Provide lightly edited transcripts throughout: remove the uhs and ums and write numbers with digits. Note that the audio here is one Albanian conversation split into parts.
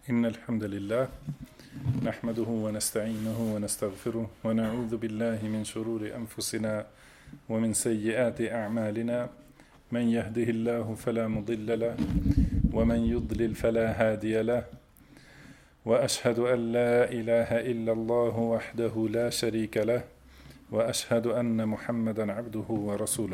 إن الحمد لله نحمده ونستعينه ونستغفره ونعوذ بالله من شرور أنفسنا ومن سيئات أعمالنا من يهده الله فلا مضل له ومن يضلل فلا هادي له وأشهد أن لا إله إلا الله وحده لا شريك له وأشهد أن محمدا عبده ورسوله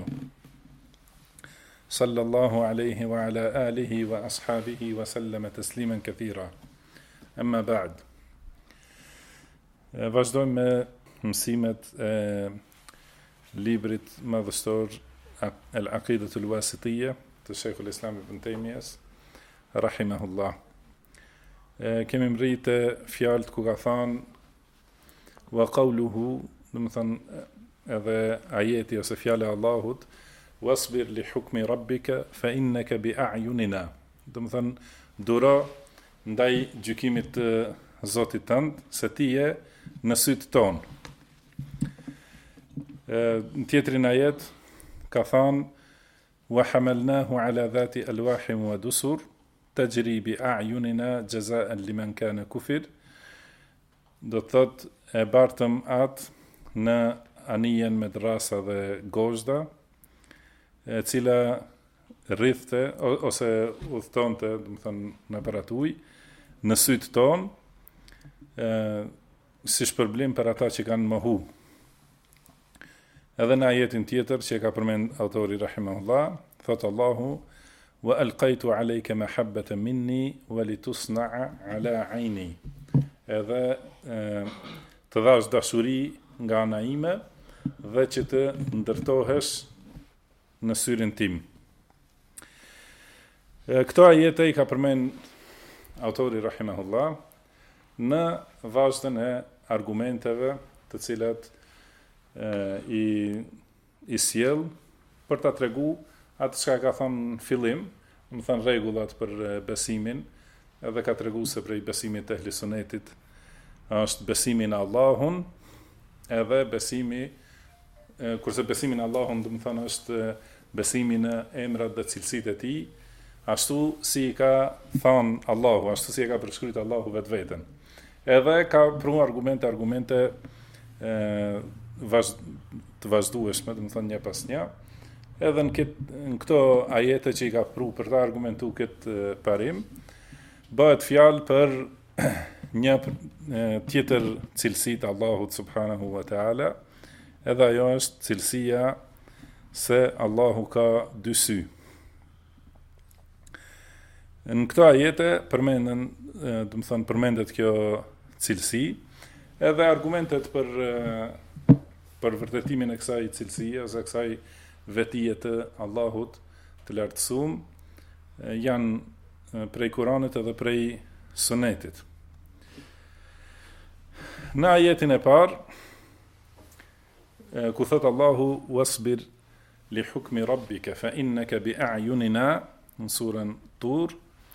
صلى الله عليه وعلى آله وأصحابه وسلم تسليما كثيرا أما بعد. Vazhdojmë me mësimet e librit madhështor Al-Aqidatul Wasitiyya të Sheikhul Islam Ibn Taymiyas rahimahullah. Kemi mritë fjalët ku ka thënë wa qawluhu, do të thënë edhe ajeti ose fjala e Allahut, wasbir li hukmi rabbika fa innaka bi a'yunina. Do të thënë duro ndaj gjykimit të Zotit tënd, se ti je në sytë tonë. Në tjetrin ajet ka thënë wa hamalnahu ala dhati alwahim wa dusur tajri bi a'yunina jazaan liman kana kufir. Do të thotë e bartëm atë në anijen me drasa dhe gozhda, e cila rrithte ose udhtonte, do të thënë në parat ujë, në sytë tonë, si shpërblim për ata që kanë mohu. Edhe në ajetin tjetër që ka përmend autori rahimahullah, thot Allahu wa alqaitu alayka mahabbatan minni wa litusna'a ala ayni. Edhe të dhash dashuri nga ana ime dhe që të ndërtohesh në syrin tim. Këto ajete i ka përmend autori rahimahullah në vazhdën e argumenteve të cilat i sjell për ta tregu atë çka ka thënë në fillim, do të thënë rregullat për besimin, edhe ka tregu se prej besimit të ehli sunetit është besimi në Allahun, edhe besimi kurse besimi në Allahun do të thënë është besimi në emrat dhe cilësitë e tij, ashtu si i ka thënë Allahu, ashtu si e ka përshkruajtur Allahu vetveten. Edhe ka pru argumente të vazhdueshme, do të thënë një pas një. Edhe në këto ajete që i ka pru për ta argumentu këtë parim, bëhet fjalë për një tjetër cilësi të Allahut subhanahu wa taala, edhe ajo është cilësia se Allahu ka dy sy. Në këto ajete përmendet kjo cilësi, edhe argumentet për vërtetimin e kësaj cilësie ose kësaj vetije të Allahut të lartësuar janë prej Kuranit edhe prej Sunetit. Në ajetin e parë, ku thot Allahu wasbir li hukmi rabbika fa innaka bi a'yunina, në surën Tur,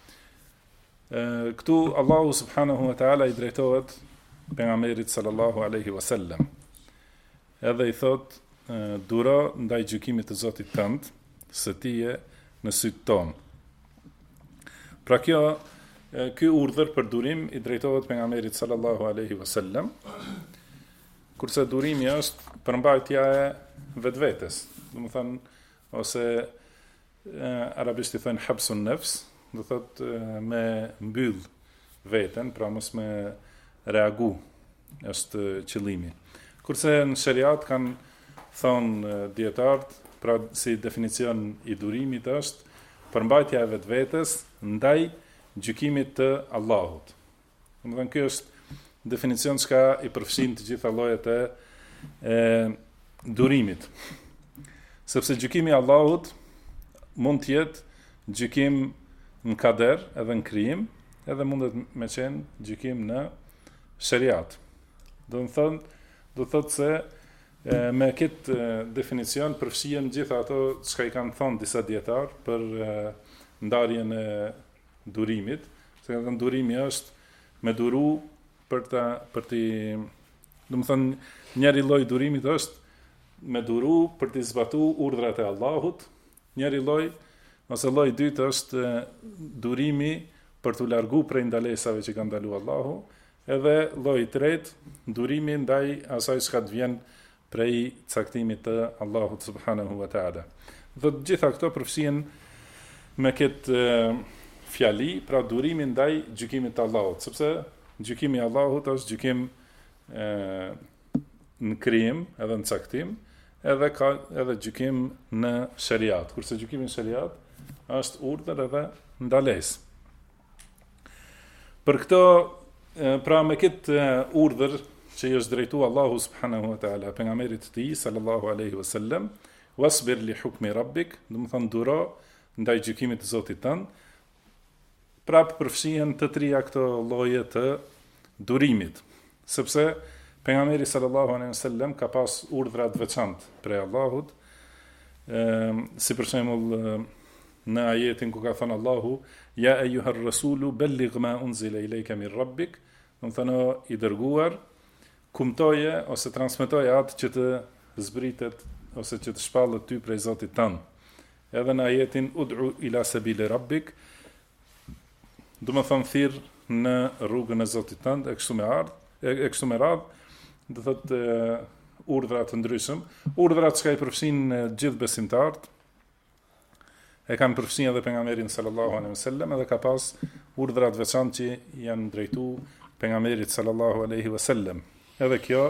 këtu Allahu subhanahu wa taala i drejtohet pejgamberit sallallahu alaihi wasallam. Edhe i thot duro ndaj gjykimit të Zotit tënd, se ti je në sytë tonë. Pra ky urdhër për durim i drejtohet pejgamberit sallallahu alaihi wasallam, kurse durimi është përmbajtja e vetvetes, do të thënë ose arabisht i thënë habsun nafs, do thot me mbyll veten, pra mos me reagu, është qëllimi. Kurse në shariat kanë thonë dietarët, pra si definicion i durimit është përmbajtja e vetvetes ndaj gjykimit të Allahut. Domethënë ky është definicion që i përfshin të gjitha llojet e durimit. Sepse gjykimi i Allahut mund të jetë gjykim në kader, edhe në krijim, edhe mundet me qenë gjykim në shariat. Do të thotë se me këtë definicion përfshihen gjitha ato çka i kanë thënë disa dietar për ndarjen e durimit, se kanë durimi është me duru për të, do të thonë njëri lloj durimit është me duru për të zbatuar urdhrat e Allahut, njëri lloj ose lloji i dytë është durimi për t'u largu prej ndalesave që ka ndalu Allahu, edhe lloji i tretë, durimi ndaj asaj çka të vjen prej caktimit të Allahut subhanahu wa taala. Dhe të gjitha këto përfshihen me këtë fjali, pra durimi ndaj gjykimit të Allahut, sepse gjykimi i Allahut është gjykim në krijim, edhe në caktim, edhe ka edhe gjykim në shariat, kurse gjykimi në shariat është urdhër edhe ndalesë. Për këto, pra me këtë urdhër që i është drejtu Allahu subhanahu wa taala pejgamberit të tij sallallahu alaihi wasallam, wasbir li hukmi rabbik, do të thonë duro ndaj gjykimit të Zotit tënd, prap përfshihen të trija këto lloje të durimit, sepse pejgamberi sallallahu alaihi wasallam ka pas urdhra të veçantë prej Allahut, si për shembull në ajetin ku ka thënë Allahu, ja ejuhar rasulu belligh ma unzila ilayka min rabbik, do të thonë i dërguar, kumtoje ose transmetoje atë që të zbritet ose që të shpallet ty prej Zotit tënd. Edhe në ajetin ud'u ila sabili rabbik, do të thonë thirr në rrugën e Zotit tënd, e kështu me radhë, do thotë urdhra të ndryshëm, urdhrat që i përfshin gjithë besimtarët, e kanë përfshin edhe pejgamberin sallallahu alaihi wasallam, edhe ka pas urdhra të veçantë që janë drejtuar pejgamberit sallallahu alaihi wasallam. Edhe kjo,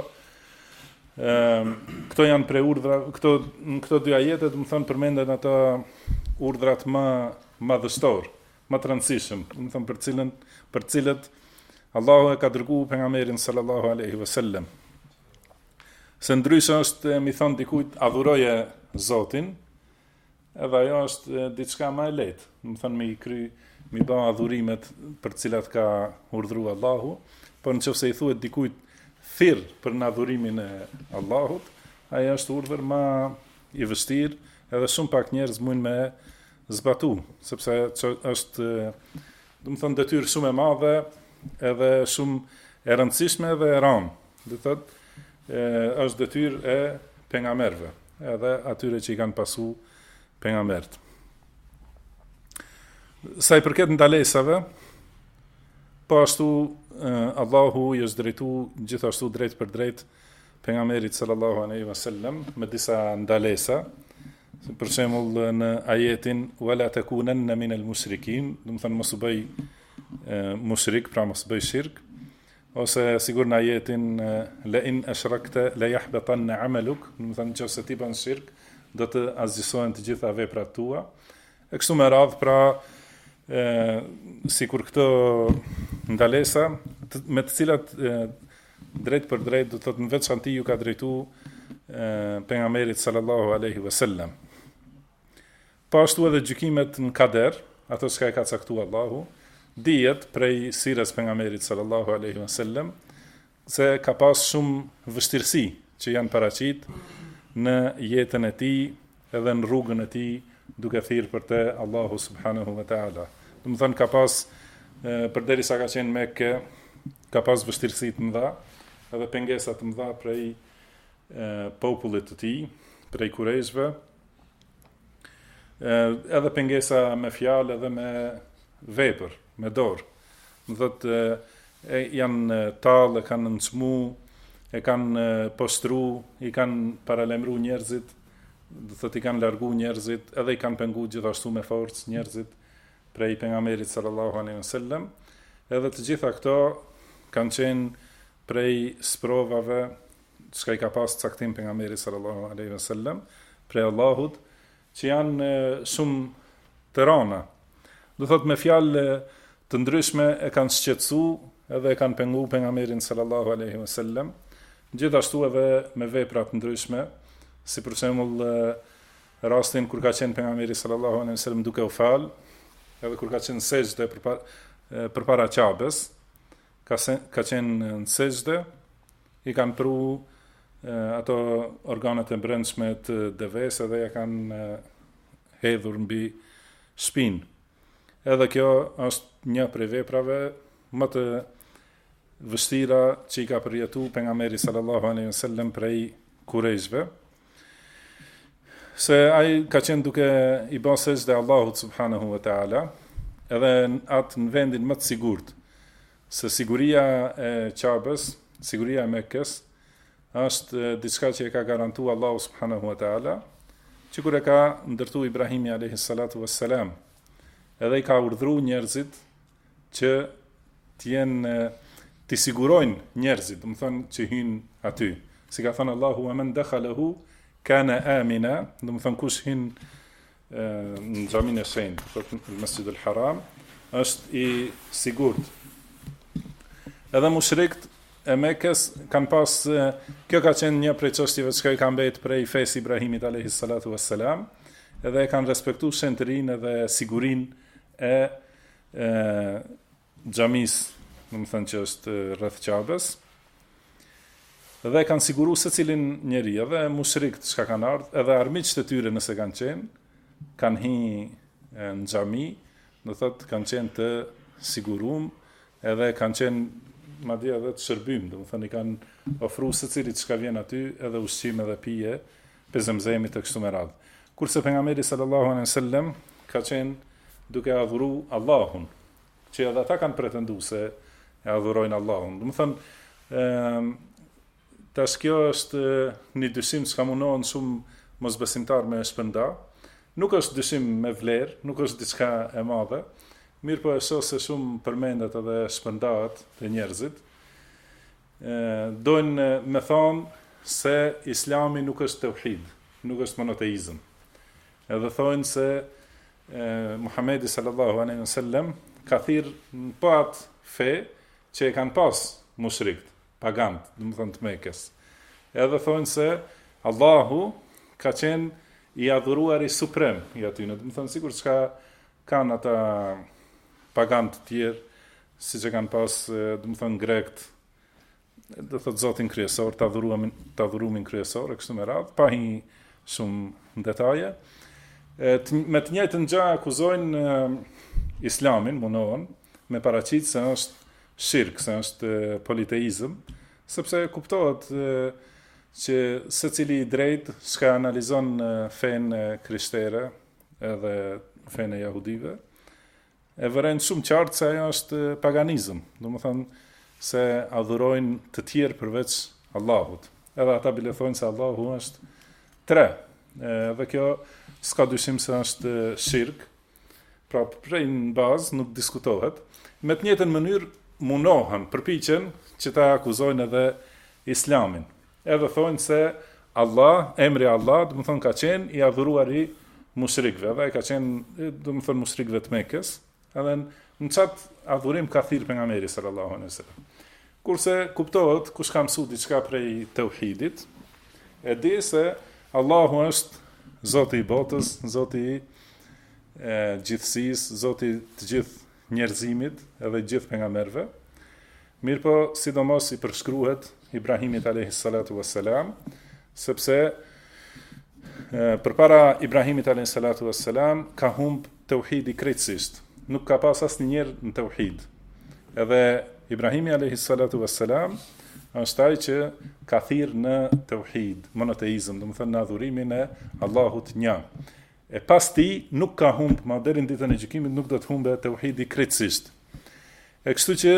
këto janë prej urdhra, në këto dy ajete, do të thonë përmenden ato urdhrat më madhështor, më të rëndësishëm, do të thonë për cilët Allahu e ka dërguar pejgamberin sallallahu alaihi wasallam. Se ndryshe është mi thon dikujt adhuroje Zotin, edhe ajo është diçka më e lehtë, do të thonë mi bë adhurimet për të cilat ka urdhëruar Allahu, por nëse i thuhet dikujt thirr për në adhurimin e Allahut, ajo është urdhër më i vështirë, edhe shumë pak njerëz mundin me zbatu, sepse është, do të thonë, detyrë shumë e madhe, edhe shumë e rëndësishme dhe e rëndë. Do të thotë, është detyrë e pejgamberëve, edhe atyre që i kanë pasu pejgamberët. Sa i përket ndalesave, po ashtu Allahu i është drejtu gjithashtu drejt për drejt pejgamberit sallallahu alaihi wasallam me disa ndalesa, për shembull në ajetin wala takunanna min al-mushrikin, do të thonë mos u bëj mushrik, pra mos bëj shirk, ose sigur në ajetin la in ashrakta la yahbatanna amaluk, do të thonë nëse ti bën shirk, do të azgjësohen të gjitha veprat tua. E kështu me radhë, pra sikur këto ndalesa me të cilat drejt për drejt do të thotë në veçanti ju ka drejtu pejgamberit sallallahu alaihi wasallam. Po ashtu edhe gjykimet në kader, ato që ka caktuar Allahu, dihet prej sirës pejgamberit sallallahu alaihi wasallam se ka pas shumë vështirësi që janë paraqit në jetën e tij edhe në rrugën e tij duke thirrë për te Allahu subhanahu wa taala. Do të thonë ka pas përderisa ka qenë Mekë, ka pas vështirësi të mëdha, edhe pengesa të mëdha prej popullit të tij, prej kurejshve, edhe pengesa me fjalë edhe me vepër, me dorë. Do thotë janë tallë, kanë nënçmu, e kanë poshtru, i kanë paralemru njerëzit, do thotë i kanë largu njerëzit, edhe i kanë pengu gjithashtu me forcë njerëzit prej pejgamberit sallallahu alaihi wasallam. Edhe të gjitha këto kanë qenë prej sprovave që i ka pas caktim pejgamberit sallallahu alaihi wasallam prej Allahut, që janë shumë të rana. Do thotë me fjalë të ndryshme e kanë shqetësu edhe e kanë pengu pejgamberin sallallahu alaihi wasallam, gjithashtu edhe me vepra të ndryshme, si për shembull rastin kur ka qenë pejgamberi sallallahu alaihi wasallam duke u fal, edhe kur ka qenë sejdë përpara Ka'bes, ka qenë në sejdë, i kanë pru ato organet e brendshme të deves edhe ja kanë hedhur mbi shpinë. Edhe kjo është një prej veprave më të vështira që i ka përjetu pejgamberi sallallahu alaihi wasallam prej kurejshve, se ai ka qenë duke i bërë sejdë Allahut subhanahu wa taala, edhe në vendin më të sigurt, se siguria e Qabës, siguria e Mekës, është diçka që e ka garantu Allahu subhanahu wa ta'ala, që kur e ka ndërtu Ibrahimi alayhi salatu wassalam, edhe i ka urdhru njerëzit që t'i sigurojnë njerëzit, do të thonë që hynë aty. Si ka thënë Allahu, wa man dakhalahu kana amina, do të thonë kush hyn në xhamin e shenjtë, në Masjidul Haram, është i sigurt. Edhe mushrikët e Mekës kanë pas, kjo ka qenë një prej çështjeve që i kanë mbet prej fesë Ibrahimit alayhi salatu wassalam, edhe e kanë respektuar shenjtërinë dhe sigurinë e xhamisë, do të thënë që është rreth Qabës, dhe kanë siguru se cilin njeri, edhe mushrikët që kanë ardhur, edhe armiqtë e tyre nëse kanë qenë, kanë hi në xhami, do thotë kanë qenë të sigurum, edhe kanë qenë madje edhe të shërbym, do të thënë i kanë ofruar secilit çka vjen aty, edhe ushqim edhe pije, pe zemzemit e kështu me radhë. Kurse pejgamberi sallallahu alaihi wasallam ka qenë duke adhuru Allahun, që edhe ata kanë pretenduar se e adhurojnë Allahun. Do të thënë, tash kjo është një dyshim që ka mundohen shumë mosbesimtar me shpërnda. Nuk është dyshim me vlerë, nuk është diçka e madhe, mirë po e shoh se shumë përmendet edhe shpërndahet te njerëzit. Dojnë me thonë se Islami nuk është tauhid, nuk është monoteizëm. Edhe thonë se Muhamedi sallallahu alaihi wasallam ka thirrë në po atë fe që e kanë pas mushrikët, pagant, do të thonë të Mekës. Edhe thonë se Allahu ka qenë i adhuruari suprem i aty, do të thonë sikur çka kanë ata pagant të tjerë, siç e kanë pas, do të thonë grekët, do thotë Zotin kryesor, të adhurumin kryesor, e kështu me radhë, pa hi shumë detaje. Me të njëjtën gjë akuzojnë Islamin, munohen, me paraqitë se është shirk, se është politeizëm, sepse kuptohet që secili i drejtë çka analizon fenë krishtere edhe fenë e jahudive, e vëren shumë qartë se ajo është paganizëm, do të thonë se adhurojnë të tjerë përveç Allahut. Edhe ata bile thonë se Allahu është tre, dhe kjo s'ka dyshim se është shirk, pra prej në bazë nuk diskutohet. Me të njëjtën mënyrë munohen, përpiqen që ta akuzojnë edhe Islamin. Edhe thonë se Allah, emri Allah, do të thonë ka qenë i adhuruari mushrikëve, dhe ka qenë, do të thonë mushrikëve të Mekës, edhe në çat adhurim ka thirrë pejgamberi sallallahu alaihi wasallam. Kurse kuptohet kush ka mësuar diçka prej tauhidit, e di se Allahu është Zoti i botës, Zoti i gjithësisë, Zoti të gjithë njerëzimit edhe gjithë pejgamberëve. Mirpo sidomos i përshkruhet Ibrahimit alayhi salatu wassalam, sepse përpara Ibrahimit alayhi salatu wassalam ka humb tauhidi krejtësisht. Nuk ka pas asnjëherë në tauhid. Edhe Ibrahimi alayhi salatu wassalam është ai që ka thirrë në tauhid, monoteizëm, do të thënë në adhurimin e Allahut një. E pas ti nuk ka humb, ma deri në ditën e gjykimit nuk do të humbe tauhidi krejtësisht. E kështu që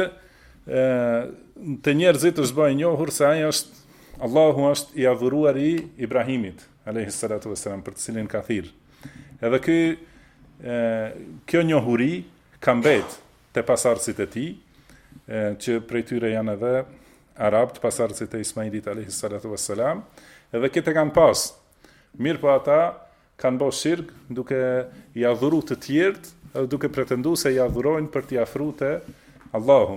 të njerëzit është bëjë njohur se ai është, Allahu është i adhuruar i Ibrahimit alayhi salatu wassalam, për të cilin ka thirrë. Edhe kjo njohuri ka mbet te pasardhësit e tij, që prej tyre janë edhe arabët, pasardhësit e Ismailit alayhi salatu wassalam, edhe këtë kanë pas. Mirë po ata kanë bërë shirk duke i adhuruar të tjerët, edhe duke pretenduar se i adhurojnë për t'i afruar te Allahu.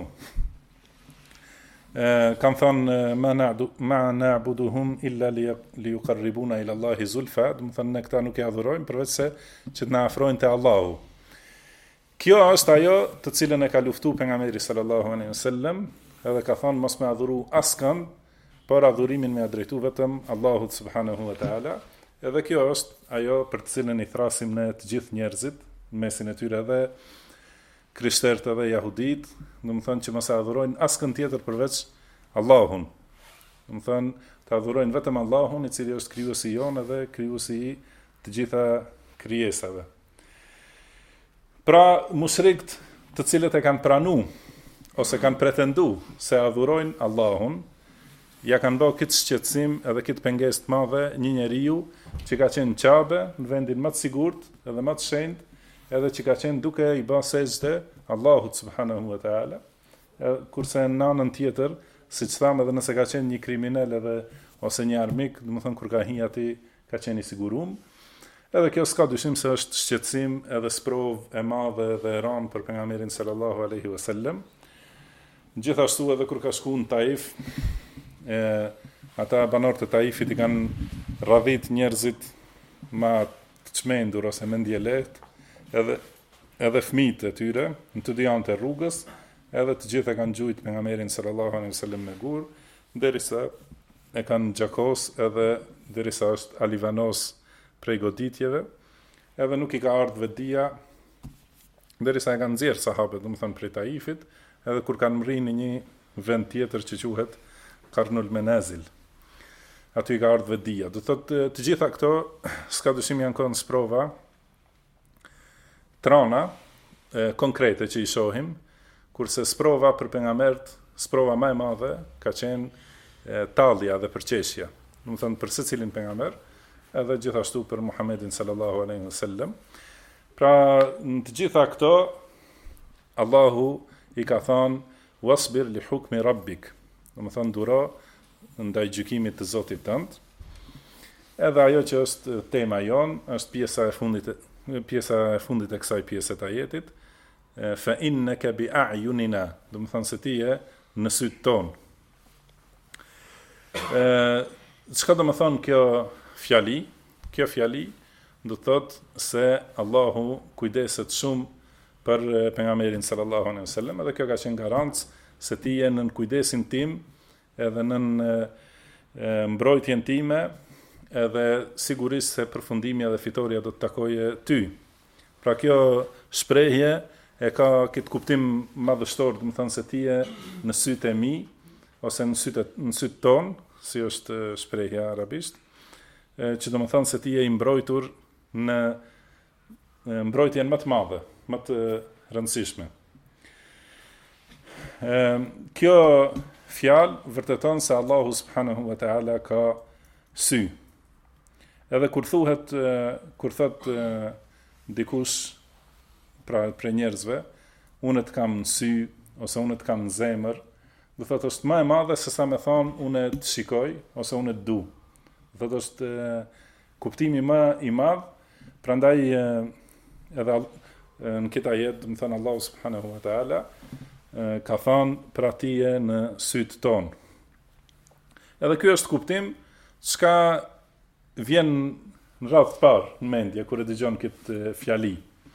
Kanë thënë ma na'buduhum illa li yuqarribuna ila Allahi zulfa, do të thënë ne këta nuk i adhurojmë përveç se që të na afrojnë te Allahu. Kjo është ajo të cilën e ka luftuar pejgamberi sallallahu alaihi wasallam, edhe ka thënë mos me adhuru askënd, por adhurimin me drejtu vetëm Allahut subhanahu wa taala. Edhe kjo është ajo për të cilën i thrasim ne të gjithë njerëzit, mesin e tyre edhe krishterët edhe jahudit, do të thonë që mos e adhurojnë askën tjetër përveç Allahun. Do të thonë të adhurojnë vetëm Allahun, i cili është krijuesi jonë dhe krijuesi i të gjitha krijesave. Pra mushrikët të cilët e kanë pranu ose kanë pretendu se adhurojnë Allahun, ja kanë bërë këtë shqetësim edhe këtë pengesë të madhe një njeriu që ka qenë Qabe në vendin më të sigurt edhe më të shenjtë, edhe që ka qenë duke i bërë sejdë Allahut subhanahu wa taala, kurse në anën tjetër, siç thamë, edhe nëse ka qenë një kriminal edhe ose një armik, domethënë kur ka hi ati ka qenë i sigurum. Edhe kjo s'ka dyshim se është shqetësim edhe sprovë e madhe dhe e rëndë për pejgamberin sallallahu alaihi wasallam. Gjithashtu edhe kur ka shku në Taif, ata banorët e Taifit i kanë radhit njerëzit ma të çmendur ose me ndje lehtë, edhe fëmijët e tyre në të dy anët e rrugës, edhe të gjithë e kanë gjujt pejgamberin sallallahu alaihi wasallam me gur, derisa e kanë gjakos edhe derisa është alivanos prej goditjeve, edhe nuk i ka ardhur vetdia derisa e kanë nxjerrë sahabët, domethënë prej Taifit, edhe kur kanë mrinë në një vend tjetër që quhet Qarnul Manazil. Aty i ka ardhur vetdia. Do thotë të gjitha këto s'ka dyshim janë kënë sprova trona konkrete që i shohim, kurse sprova për pejgambert, sprova më e madhe ka qenë tallja dhe përqeshja. Domethënë për secilin pejgamber, edhe gjithashtu për Muhammedin sallallahu alaihi wasallam. Pra në të gjitha këto Allahu i ka thënë wasbir li hukmi rabbik. Domethënë duro ndaj gjykimit të Zotit tënd. Edhe ajo që është tema jon, është pjesa e fundit e kësaj pjese të ajetit, fa innaka bi a'yunina, domethënë se ti je në sytë tonë. Çka do të thonë kjo fjali? Kjo fjali do të thotë se Allahu kujdeset shumë për pejgamberin sallallahu alaihi wasallam, edhe kjo ka qenë garancë se ti je nën kujdesin tim, edhe nën mbrojtjen time, edhe sigurisht se përfundimi edhe fitoria do të takoje ty. Pra kjo shprehje e ka këtë kuptim madhështor, do të thonë se ti je në sytë e mi ose në sytë ton, si është shprehja arabisht, që do të thonë se ti je i mbrojtur në mbrojtjen më të madhe, më të rëndësishme. Kjo fjalë vërteton se Allahu subhanahu wa taala ka sy. Edhe kur thot dikush pra për njerëzve, unë të kam në sy ose unë të kam në zemër, do thotë është më e madhe se sa më thon unë të shikoj ose unë të du. Do thotë është kuptimi më i madh, prandaj edhe në këtë ajet, do të thënë Allahu subhanahu wa taala ka thënë për atije në sytë tonë. Edhe ky është kuptim çka vjen në radhë të parë në mendje kur e dëgjon këtë fjali.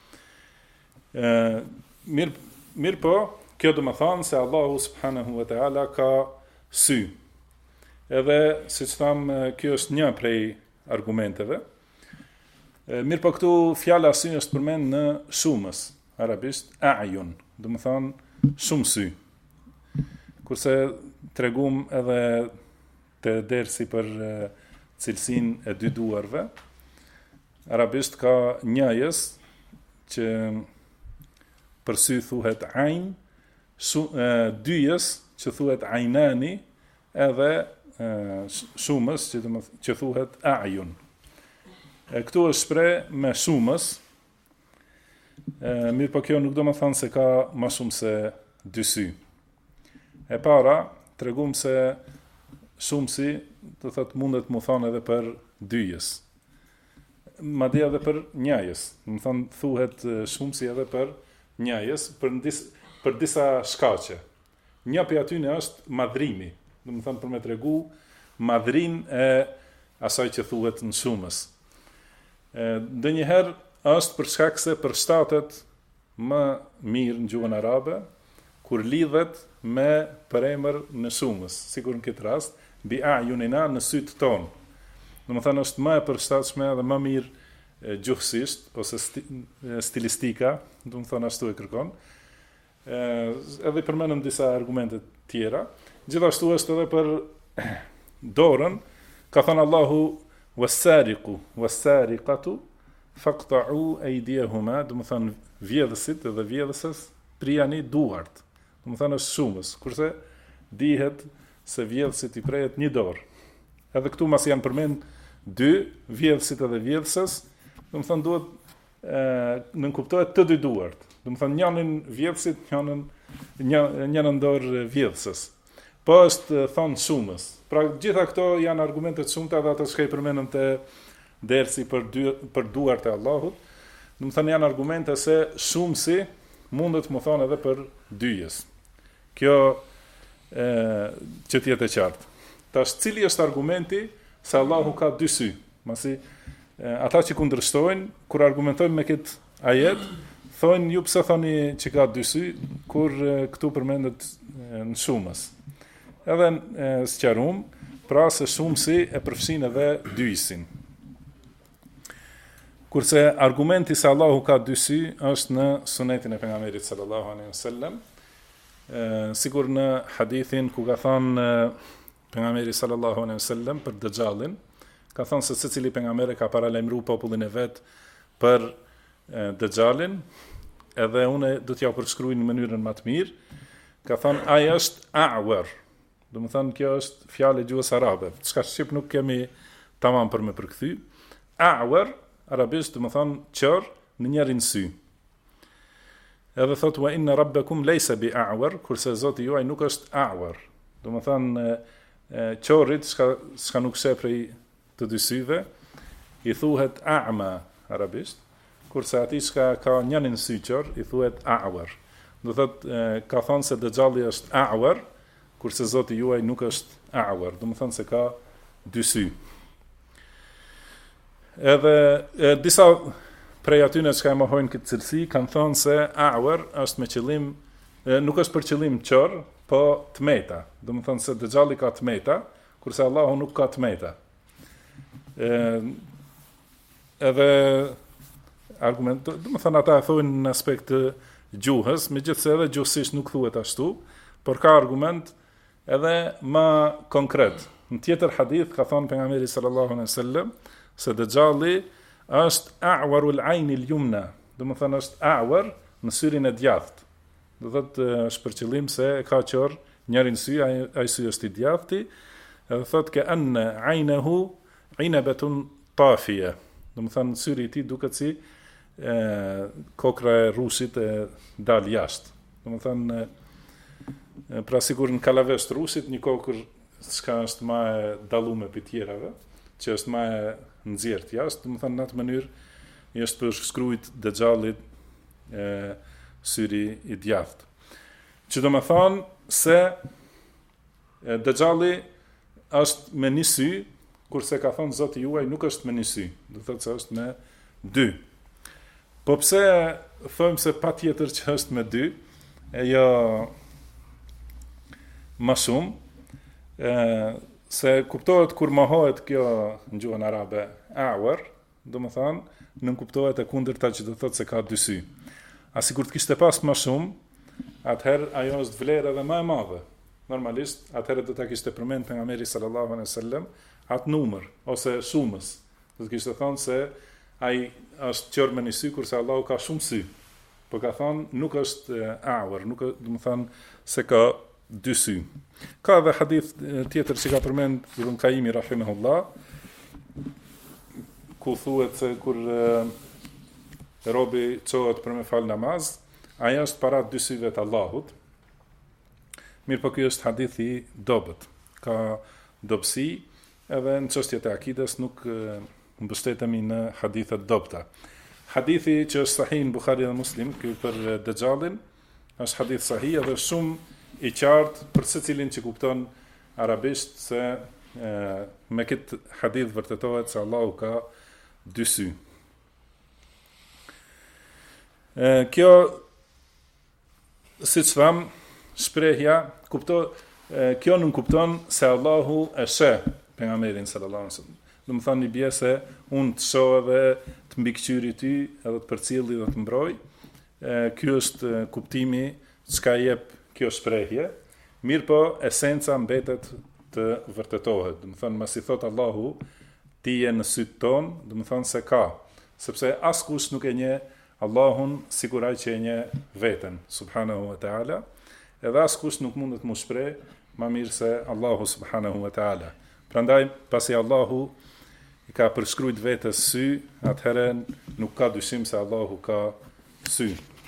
Mirë po, kjo do të thonë se Allahu subhanahu wa taala ka sy. Edhe siç tham, kjo është një prej argumenteve. Mirë po këtu fjala sy është përmend në shumës, arabisht a'yun, do të thonë shumë sy. Kurse tregum edhe te dersi për cilësinë e dy duarve, arabisht ka njëjës që për sy thuhet ain, dyjës që thuhet ainani, edhe shumës që thuhet a'yun. Këtu është shpreh me shumës, mirë po kjo nuk do më thënë se ka ma shumë se dy sy. E para, tregum se shumësi, do thot mundet më thonë edhe për dyjës. Madje edhe për njëjës. Më thonë thuhet shumësi edhe për njëjës, për disa shkaqe. Një për atyne është madhrimi. Do më thonë për me tregu madhrin e asaj që thuhet në shumës. Ndonjëherë është për shkak se përshtatet më mirë në gjuhën arabe kur lidhet me përemër në shumës, sikur në këtë rast bi a'yunina, në sytë tonë. Domethënë është më e përshtatshme dhe më mirë gjuhësisht ose stilistika, domethënë ashtu e kërkon. Edhe i përmendëm disa argumente tjera. Gjithashtu është edhe për dorën, ka thënë Allahu was-sariqu was-sariqatu faqta'u aydiyahuma, do të thonë vjedhësit dhe vjedhësës prijani duart. Do të thonë është shumës, kurse dihet se vjedhësit i prejet një dorë. Edhe këtu mas janë përmend dy, vjedhësit edhe vjedhësës, do të thonë duhet nënkuptohet të dy duart. Do të thonë njënin vjedhësit, njënën dorë vjedhësës. Po është thonë shumës. Pra gjitha këto janë argumentet shumëta dhe ato që i përmendëm të dersi për duart e Allahut. Do të thonë janë argumente se shumësi mundet më thonë edhe për dyjes. Kjo që tjetë e qartë. Tash cili është argumenti se Allahu ka dy sy? Masi ata që kundërshtojnë, kur argumentojnë me këtë ajet, thonë ju pse thoni që ka dy sy, kur këtu përmendet në shumës. Edhe sqarum, pra se shumësi e përfshin edhe dyjsin. Kurse argumenti se Allahu ka dy sy është në sunetin e pejgamberit sallallahu alaihi wasallam, sigur në hadithin ku ka thënë pejgamberi sallallahu alaihi wasallam për Dajjalin, ka thënë se secili pejgamber ka paralajmëruar popullin e vet për Dajjalin, edhe unë do t'ja përshkruaj në mënyrën më të mirë. Ka thënë ai është a'war. Do të thënë kjo është fjalë e gjuhës arabe. Çka shqip nuk kemi tamam për me përkthy. A'war arabisht do të thënë qor në njërin sy. Edhe thot wa inna rabbakum laysa bi a'war, kurse Zoti juaj nuk është a'war. Do të thënë qorit s'ka nuk sheh prej të dy syve, i thuhet a'ma arabisht, kurse atij që ka njënin sy qor, i thuhet a'war. Do thot ka thënë se Dajjalli është a'war, kurse Zoti juaj nuk është a'war. Do të thënë se ka dy sy. Edhe disa prej atyne që ka e mohojnë këtë cilësi, kanë thonë se a'war është me qëllim, nuk është për qëllim qor, po tmeta. Do të thonë se Dajjalli ka tmeta, kurse Allahu nuk ka tmeta. Edhe argument, do të thonë ata e thonë në aspekt të gjuhës, megjithëse edhe gjuhësisht nuk thuhet ashtu, por ka argument edhe më konkret. Në tjetër hadith ka thonë pejgamberi sallallahu alaihi wasallam se Dajjalli është a'warul ayni al-yumna, do të thonë është a'war në syrin e djathtë. Do thotë është për qëllim se ka qor njërin sy, ai sy është i djathti, edhe thotë ke anna aynahu inabatun tafiya. Do të thonë syri i tij duket si kokra e rusit e dal jashtë. Do të thonë pra sigur në kalavesht rusit një kokër që është ma e dallume për tjerave, që është ma e nxjerrët jashtë, do të thonë në atë mënyrë i është përshkruajt Dajjallit syri i djathtë. Që do të thonë se Dajjalli është me një sy, kurse ka thonë Zoti juaj nuk është me një sy, do të thotë se është me dy. Po pse thojmë se patjetër që është me dy, e jo më shumë, se kuptohet kur mohohet kjo në gjuhën arabe a'war, do të thonë, nën kuptohet e kundërta që do thotë se ka dy sy. A sikur të kishte pas më shumë, atëherë ajo është vlerë edhe më e madhe. Normalisht, atëherë do ta kishte përmend pejgamberi sallallahu alaihi wasallam atë numër ose shumës. Do të kishte thonë se ai është qor me një sy, kurse Allahu ka shumë sy. Po ka thonë nuk është a'war, nuk do të thonë se ka dy sy. Ka dhe hadith tjetër që ka përmend Ibn Qayyim rahimahullah, ku thuhet se kur robi çohet për me fal namaz, ai është para dy syve të Allahut. Mirë, po ky është hadith i dobët. Ka dobësi, edhe në çështjet e akides nuk mbështetemi në hadithet dobta. Hadithi që është sahih në Buhari dhe Muslim, ky për Dajjalin, është hadith sahih edhe shumë i qartë për secilin që kupton arabisht se me këtë hadith vërtetohet se Allahu ka dy sy. Kjo, siç tham, shprehja kjo nuk kupton se Allahu e sheh pejgamberin sallallahu alaihi wasallam. Do të thonë bie se unë të shoh edhe të mbikëqyri ty edhe të përcjelli dhe të mbroj. Ky është kuptimi çka jep kjo shprehje. Mirë po, esenca mbetet të vërtetohet. Do të thonë, masi thot Allahu, ti je në sytë tonë, do të thonë se ka. sepse askush nuk e njeh Allahun sikur ai që e njeh veten, subhanahu wa ta'ala, edhe askush nuk mundet mu shpreh ma mirë se Allahu subhanahu wa ta'ala. Prandaj, pasi Allahu i ka përshkruajt vetes sy, atëherë nuk ka dyshim se Allahu ka sy.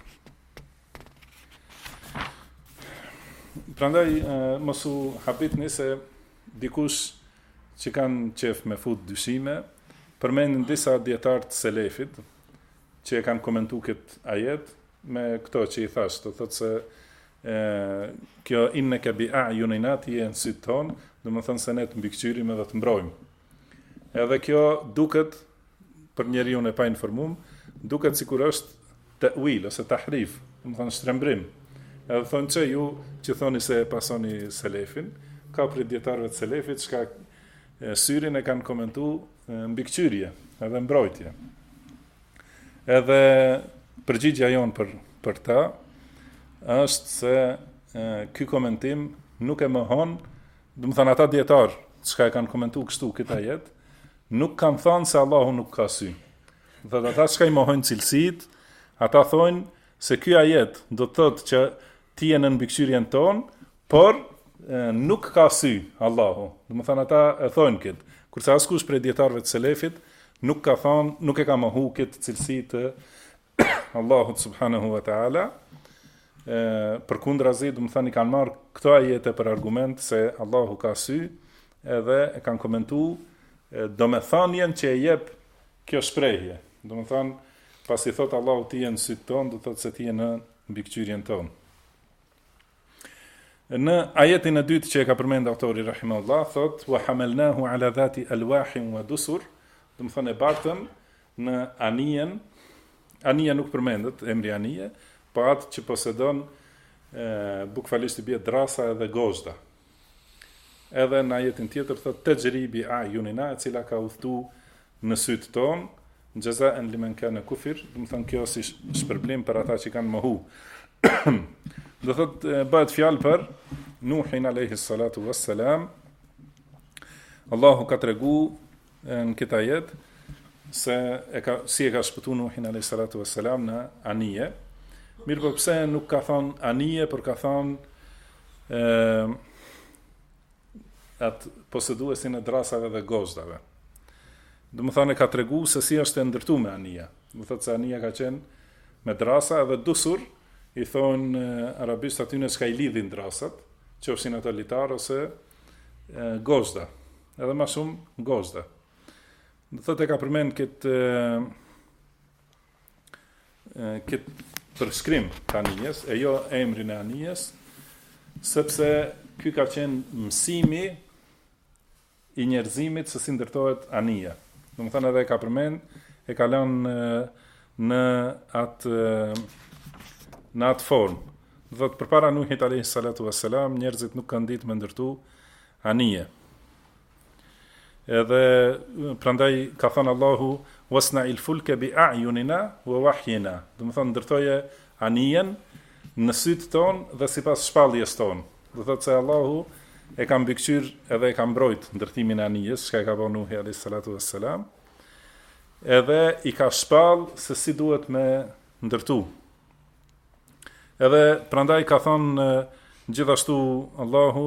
Prandaj, mos u habitni se dikush që kanë qef me fut dyshime, përmendin disa dietar të selefit që e kanë komentuar këtë ajet me këto që i thash, do thotë se kjo inneke bi a'yunina ti e në sytë tonë, do më thënë se ne të mbikëqyrim edhe të mbrojmë. Edhe kjo duket, për njeriu e pa informum, duket sikur është ta'wil ose tahrif, do më thënë shtrembrim. Edhe thonë që ju që thoni se pasoni selefin, ka për dietarëve të selefit çka syrin e kanë komentu mbikëqyrje edhe mbrojtje. Edhe përgjigja jonë për ta është se ky komentim nuk e mohon, do të thënë ata dietar çka e kanë komentuar kështu këtë ajet, nuk kanë thënë se Allahu nuk ka sy. Dhe ata çka i mohojnë cilësitë, ata thonë se ky ajet do të thotë që ti je në mbikëqyrjen tonë, por nuk ka sy Allahu. Do të thënë ata e thonë këtë. Kurse askush prej dietarëve të selefit nuk e ka mohu këtë cilësi të Allahut subhanahu wa ta'ala. Përkundrazi, do të thënë i kanë marrë këto ajete për argument se Allahu ka sy, edhe e kanë komentuar domethënien që e jep kjo shprehje. Do të thënë, pasi thot Allahu ti je në syt ton, do thotë se ti je në mbikëqyrjen ton. Në ajetin e dytë që e ka përmend autori rahimahullah, thot wa hamalnahu ala dhati alwahin wa dusur, do të thënë e bartëm në anijen. Anija nuk përmendet, emri anije, po atë që posedon bukfalisht i bie drasa edhe gozhda. Edhe në ajetin tjetër thot tajribi a'yunina, e cila ka udhtu në syt ton, jazaan liman kana kufir, do të thënë kjo si shpërblim për ata që kanë mohu. Do thot bëhet fjalë për Nuhin alayhi salatu wassalam. Allahu ka tregu në këtë ajet se si e ka shpëtuar Nuhin alayhi salatu wassalam në anije. Mirë po pse nuk ka thonë anije, por ka thonë atë poseduesin e drasave dhe gozhdave. Do të thonë ka tregu se si është e ndërtuar me anija. Do thotë se anija ka qenë me drasa edhe dusur, i thonë arabisht atyne s'ka i lidhin drasat, qofshin ato litar ose gozhda, edhe ma shumë gozhda. Dhe thotë e ka përmend këtë përshkrim të anijes, e jo emrin e anijes, sepse ky ka qenë mësimi i njerëzimit se si ndërtohet anija. Do të thënë edhe e ka përmend, e ka lënë në atë formë. Dhe përpara Nuhit alayhi salatu wassalam, njerëzit nuk kanë ditë me ndërtu anije. Edhe prandaj ka thënë Allahu wasna'il fulka bi a'yunina wa wahyina. Do të thonë ndërtoje anijen në syt ton dhe sipas shpalljes ton. Do thotë se Allahu e ka mbikëqyr edhe e ka mbrojt ndërtimin e anijes, çka e ka bënë Nuhi alayhi salatu wassalam. Edhe i ka shpall se si duhet me ndërtu. Edhe prandaj ka thonë gjithashtu Allahu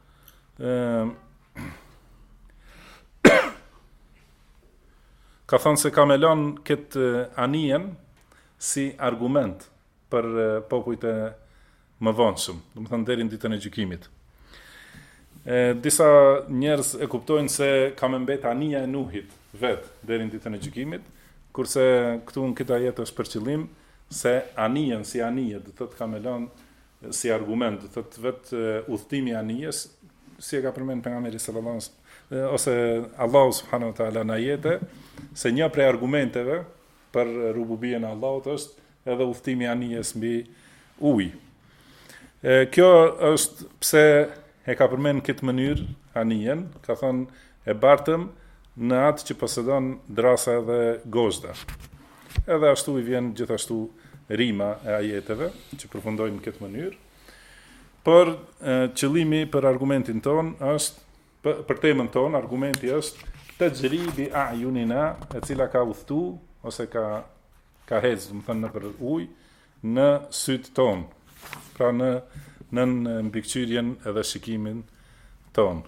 ka thonë se ka me lënë këtë anijen si argument për popujt e mëvonshëm, do të thënë deri në ditën e gjykimit. Disa njerëz e kuptojnë se ka me mbet anija e Nuhit vetë deri në ditën e gjykimit, kurse këtu në këtë ajet është për qëllim se anijen si anije, do thotë ka me lënë si argument, do thotë vetë udhtimi i anijes, si e ka përmend pejgamberi sallallahu alaihi wasallam, ose Allahu subhanahu wa taala në ajete, se një prej argumenteve për rububien e Allahut është edhe udhtimi i anijes mbi ujë. Kjo është pse e ka përmend këtë mënyrë anijen, ka thënë e bartëm në atë që posedon drasa dhe gozhda. Edhe ashtu i vjen gjithashtu rima e ajeteve që përfundojnë në këtë mënyrë. Por qëllimi për argumentin ton është, për temën ton, argumenti është tajribi a'yunina, e cila ka udhtu ose ka hecë, do të thënë nëpër ujë, në sytë tonë, pra në mbikëqyrjen edhe shikimin tonë.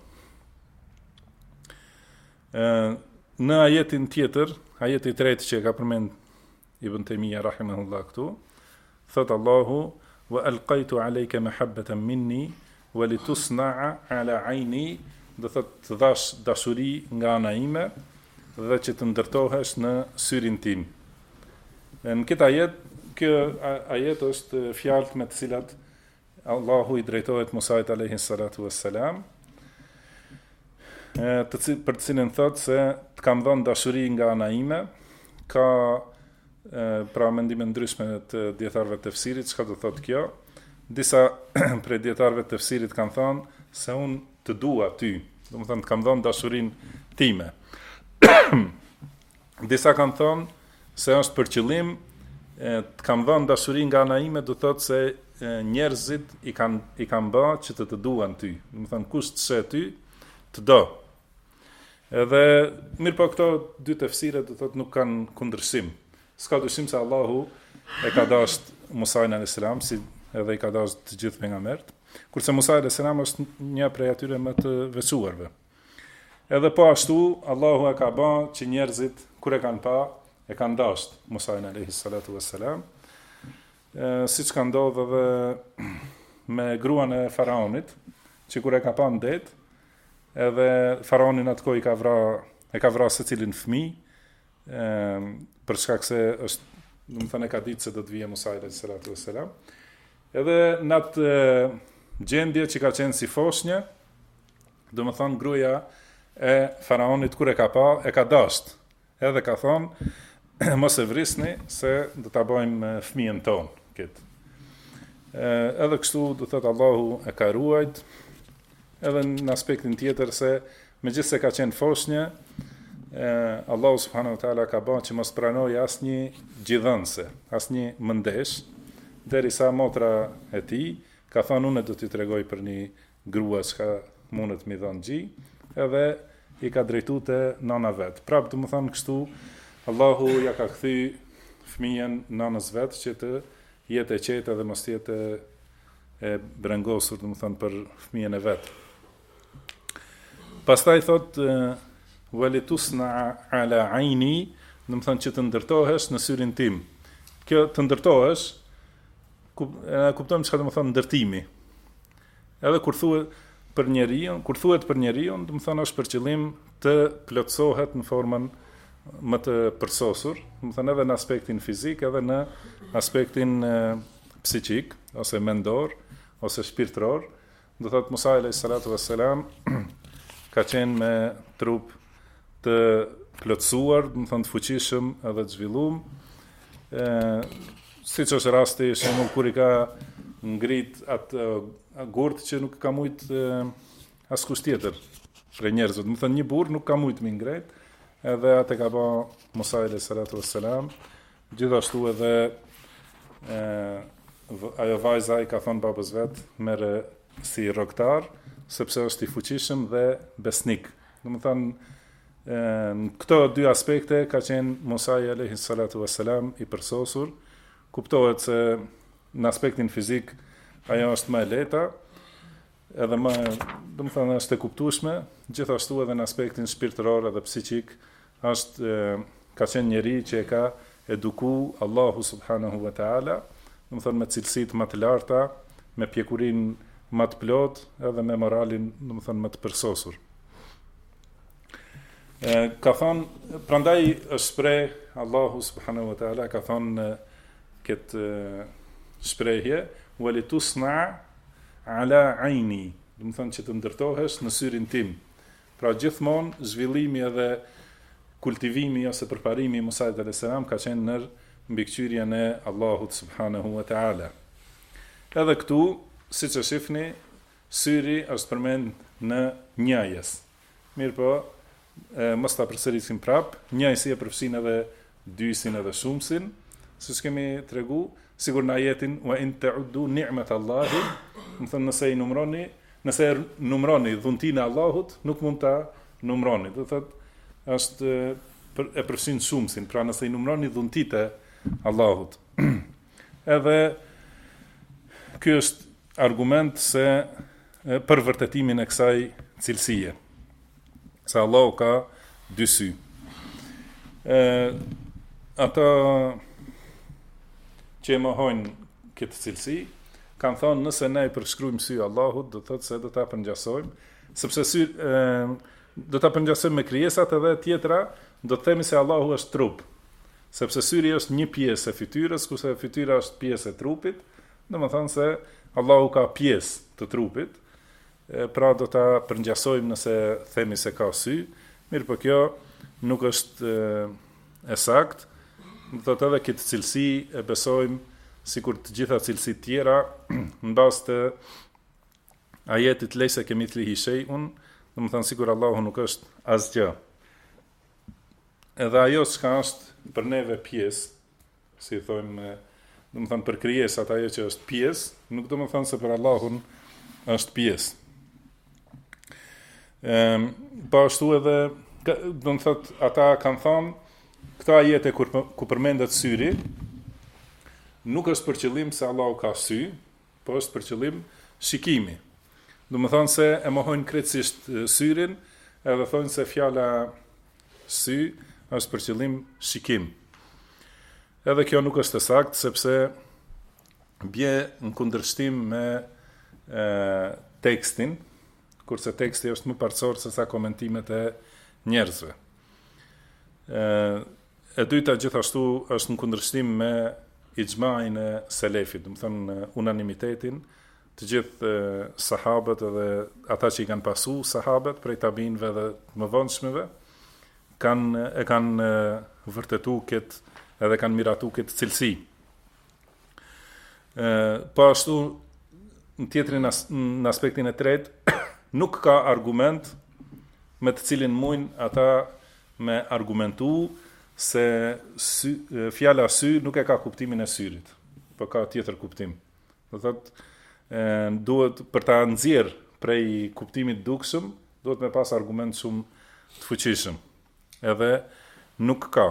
Në ajetin tjetër, ajeti i tretë që ka përmend Ibn Taymija rahimahullah këtu, thot Allahu: "Wa alqaitu alayka mahabbatan minni wa litusna'a ala 'ayni", do thot të dhash dashuri nga ana ime dhe që të ndërtohesh në syrin tim. Në këtë ajet, kjo ajet është fjalë me të cilat Allahu i drejtohet Musait alayhi salatu wassalam, për të cilën thot se të kam dhënë dashuri nga ana ime. Ka pra mendime ndryshme të dietarëve të tefsirit, çka do thot kjo. Disa prej dietarëve të tefsirit kanë thënë se unë të dua ty, do të thënë të kam dhënë dashurinë time. Disa kanë thënë se është për qëllim të kam dhënë dashuri nga ana ime, do thot se njerëzit i kanë bë që të duan ty. Do të thënë kush të sheh ty, të do. Edhe mirë po këto dy tefsire do thot nuk kanë kundërshtim. S'ka dyshim se Allahu e ka dashur Musa alayhis salam, si edhe i ka dashur të gjithë pejgamberët, kurse Musa alayhis salam është një prej atyre më të veçuarve. Edhe po ashtu Allahu e ka bën që njerëzit kur e kanë pa, e kanë dashur Musa alayhis salatu wassalam. Siç ka ndodhur edhe me gruan e faraonit, që kur e ka pa në det, edhe faraonin atë kohë e ka vrarë secilin fëmijë, për shkak se është, do të thënë, e ka ditë se do të vijë Musa alayhi salatu wassalam. Edhe në atë gjendje që ka qenë si foshnjë, do të thënë gruaja e faraonit kur e ka pa, e ka dashur. Edhe ka thonë, mos e vrisni se do ta bëjmë fëmijën tonë këtë. Edhe kështu do thotë Allahu e ka ruajt. Edhe në aspektin tjetër se megjithse ka qenë foshnjë, Allahu subhanahu wa taala ka bën që mos pranoi asnjë gjithënse, asnjë mëndesh, derisa motra e tij ka thënë unë do t'i tregoj për një grua që mundet mi dhënë gjë, edhe i ka drejtuar te nana vet. Prapë do të thonë kështu, Allahu ja ka kthy fëmijën nanës vet që të jetë e qetë dhe mos të jetë e brengosur, do të thonë, për fëmijën e vet. Pastaj thot walitusna ala aini, do të thonë që të ndërtohesh në syrin tim. Kjo të ndërtohesh, kuptojmë çka do të thonë ndërtimi. Edhe kur thuhet për njeriu, do të thonë është për qëllim të plotësohet në formën më të përsosur, do të thonë edhe në aspektin fizik, edhe në aspektin psiqik, ose mendor, ose shpirtëror. Do thotë Musa alayhi salatu wassalam ka qenë me trup të plotësuar, do të thonë të fuqishëm edhe të zhvilluar. Siç është rasti, shembull kur i ka ngrit atë gurt që nuk ka mujt askush tjetër prej njerëzve. Do të thonë një burr nuk ka mujt me ngret, edhe atë ka bë Musa alayhi salatu wassalam. Gjithashtu edhe ajo vajza i ka thonë babës vet, merre si rrogtar, sepse është i fuqishëm dhe besnik. Do të thonë në këto dy aspekte ka qenë Musa alayhi salatu wassalam i përsosur. Kuptohet se në aspektin fizik ajo është më e lehta, edhe më, do të thonë, është e kuptueshme, gjithashtu edhe në aspektin shpirtëror edhe psiqik ka qenë njeri që e ka eduku Allahu subhanahu wa taala, do të thonë me cilësitë më të larta, me pjekurinë më të plot, edhe me moralin, do të thonë, më të përsosur. Ka thonë, prandaj është shpreh Allahu subhanahu wa taala ka thonë këtë shprehje, walitusna ala aini, do të thonë që të ndërtohesh në syrin tim. Pra gjithmonë zhvillimi edhe kultivimi ose përparimi i Musa alayhis salam ka qenë në mbikëqyrjen e Allahut subhanahu wa taala. Edhe këtu, siç e shihni, syri është përmend në njëjes. Mirë po, mos ta përsërisim prap, njëjsi e përfshin edhe dysin edhe shumsin, siç kemi tregu, sigur në ajetin wa in ta'uddu ni'matallahi, do të thonë nëse numroni dhuntinë e Allahut, nuk mund ta numroni. Do thotë është e përfshin shumësin, pra nëse i numëroni dhuntit e Allahut. Edhe ky është argument se për vërtetimin e kësaj cilësie. Se Allahu ka dy sy. Ata që e mohojnë këtë cilësi, kanë thonë nëse ne i përshkruajmë sy Allahut, do thotë se do ta përngjasojmë, sepse sy do ta përngjasojmë me krijesat edhe tjetra, do të themi se Allahu është trup. Sepse syri është një pjesë e fytyrës, kurse fytyra është pjesë e trupit, domethënë se Allahu ka pjesë të trupit, pra do ta përngjasojmë nëse themi se ka sy, mirë po kjo nuk është e saktë, do thotë edhe këtë cilësi e besojmë sikur të gjitha cilësitë tjera në bazë të ajetit lejse kemithlihi shay'un, domethënë sikur Allahu nuk është asgjë. Edhe ajo çka është për neve pjesë, si thojmë, domethënë për krijesat ajo që është pjesë, nuk do të thonë se për Allahun është pjesë. Po ashtu edhe do të thotë ata kanë thonë këto ajete ku përmendet syri, nuk është për qëllim se Allahu ka sy, po është për qëllim shikimi. Do të thonë se e mohojnë krejtësisht syrin, edhe thonë se fjala sy është për qëllim shikim. Edhe kjo nuk është e saktë, sepse bie në kundërshtim me tekstin, kurse teksti është më parësor se sa komentimet e njerëzve. E dyta gjithashtu është në kundërshtim me ixhmain e selefit, do të thënë unanimitetin, të gjithë sahabët edhe ata që i kanë pasu sahabët prej tabinëve dhe më vonshmeve kanë vërtetu këtë edhe kanë miratu këtë cilësi. Po ashtu në tjetrin në aspektin e tretë nuk ka argument me të cilin mujnë ata me argumentu se fjala sy nuk e ka kuptimin e syrit, po ka tjetër kuptim. Do thotë duhet për ta nxjerr prej kuptimit dukshëm, duhet me pas argument shumë të fuqishëm. Edhe nuk ka.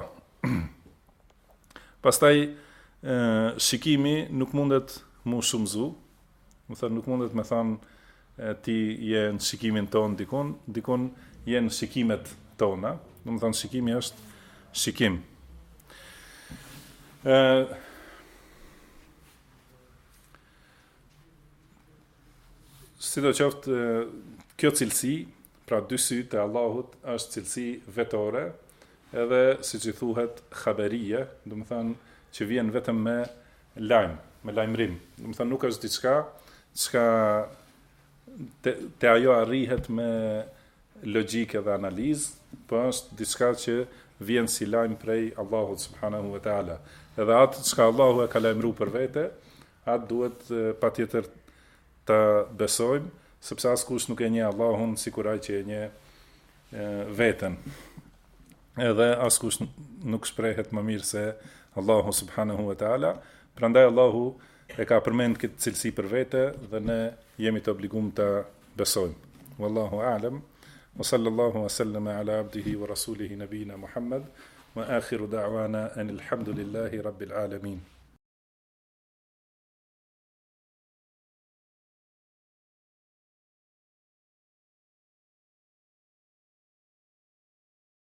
Pastaj shikimi nuk mundet mu shumëzu, më thënë nuk mundet me thanë ti je në shikimin ton dikun je në shikimet tona, më thënë shikimi është shikim. Sidoqoftë kjo cilësi, pra dy sy të Allahut, është cilësi vetore, edhe siç i thuhet khaberije, do të thënë që vjen vetëm me lajm, me lajmërim. Do të thënë nuk është diçka çka te ajo arrihet me logjikë dhe analizë, po është diçka që vjen si lajm prej Allahut subhanahu wa taala. Edhe atë çka Allahu e ka lajmëruar për vete, atë duhet patjetër ta besojmë, sepse askush nuk e njeh Allahun sikur ai që e njeh veten. Edhe askush nuk shprehet më mirë se Allahu subhanahu wa taala. Prandaj Allahu e ka përmend këtë cilësi për vete dhe ne jemi të obliguar ta besojmë. Wallahu a'lam. Wa sallallahu wa sallama ala abdihi wa rasulihi nabina Muhammad wa akhiru da'wana anil hamdulillahi rabbil alamin.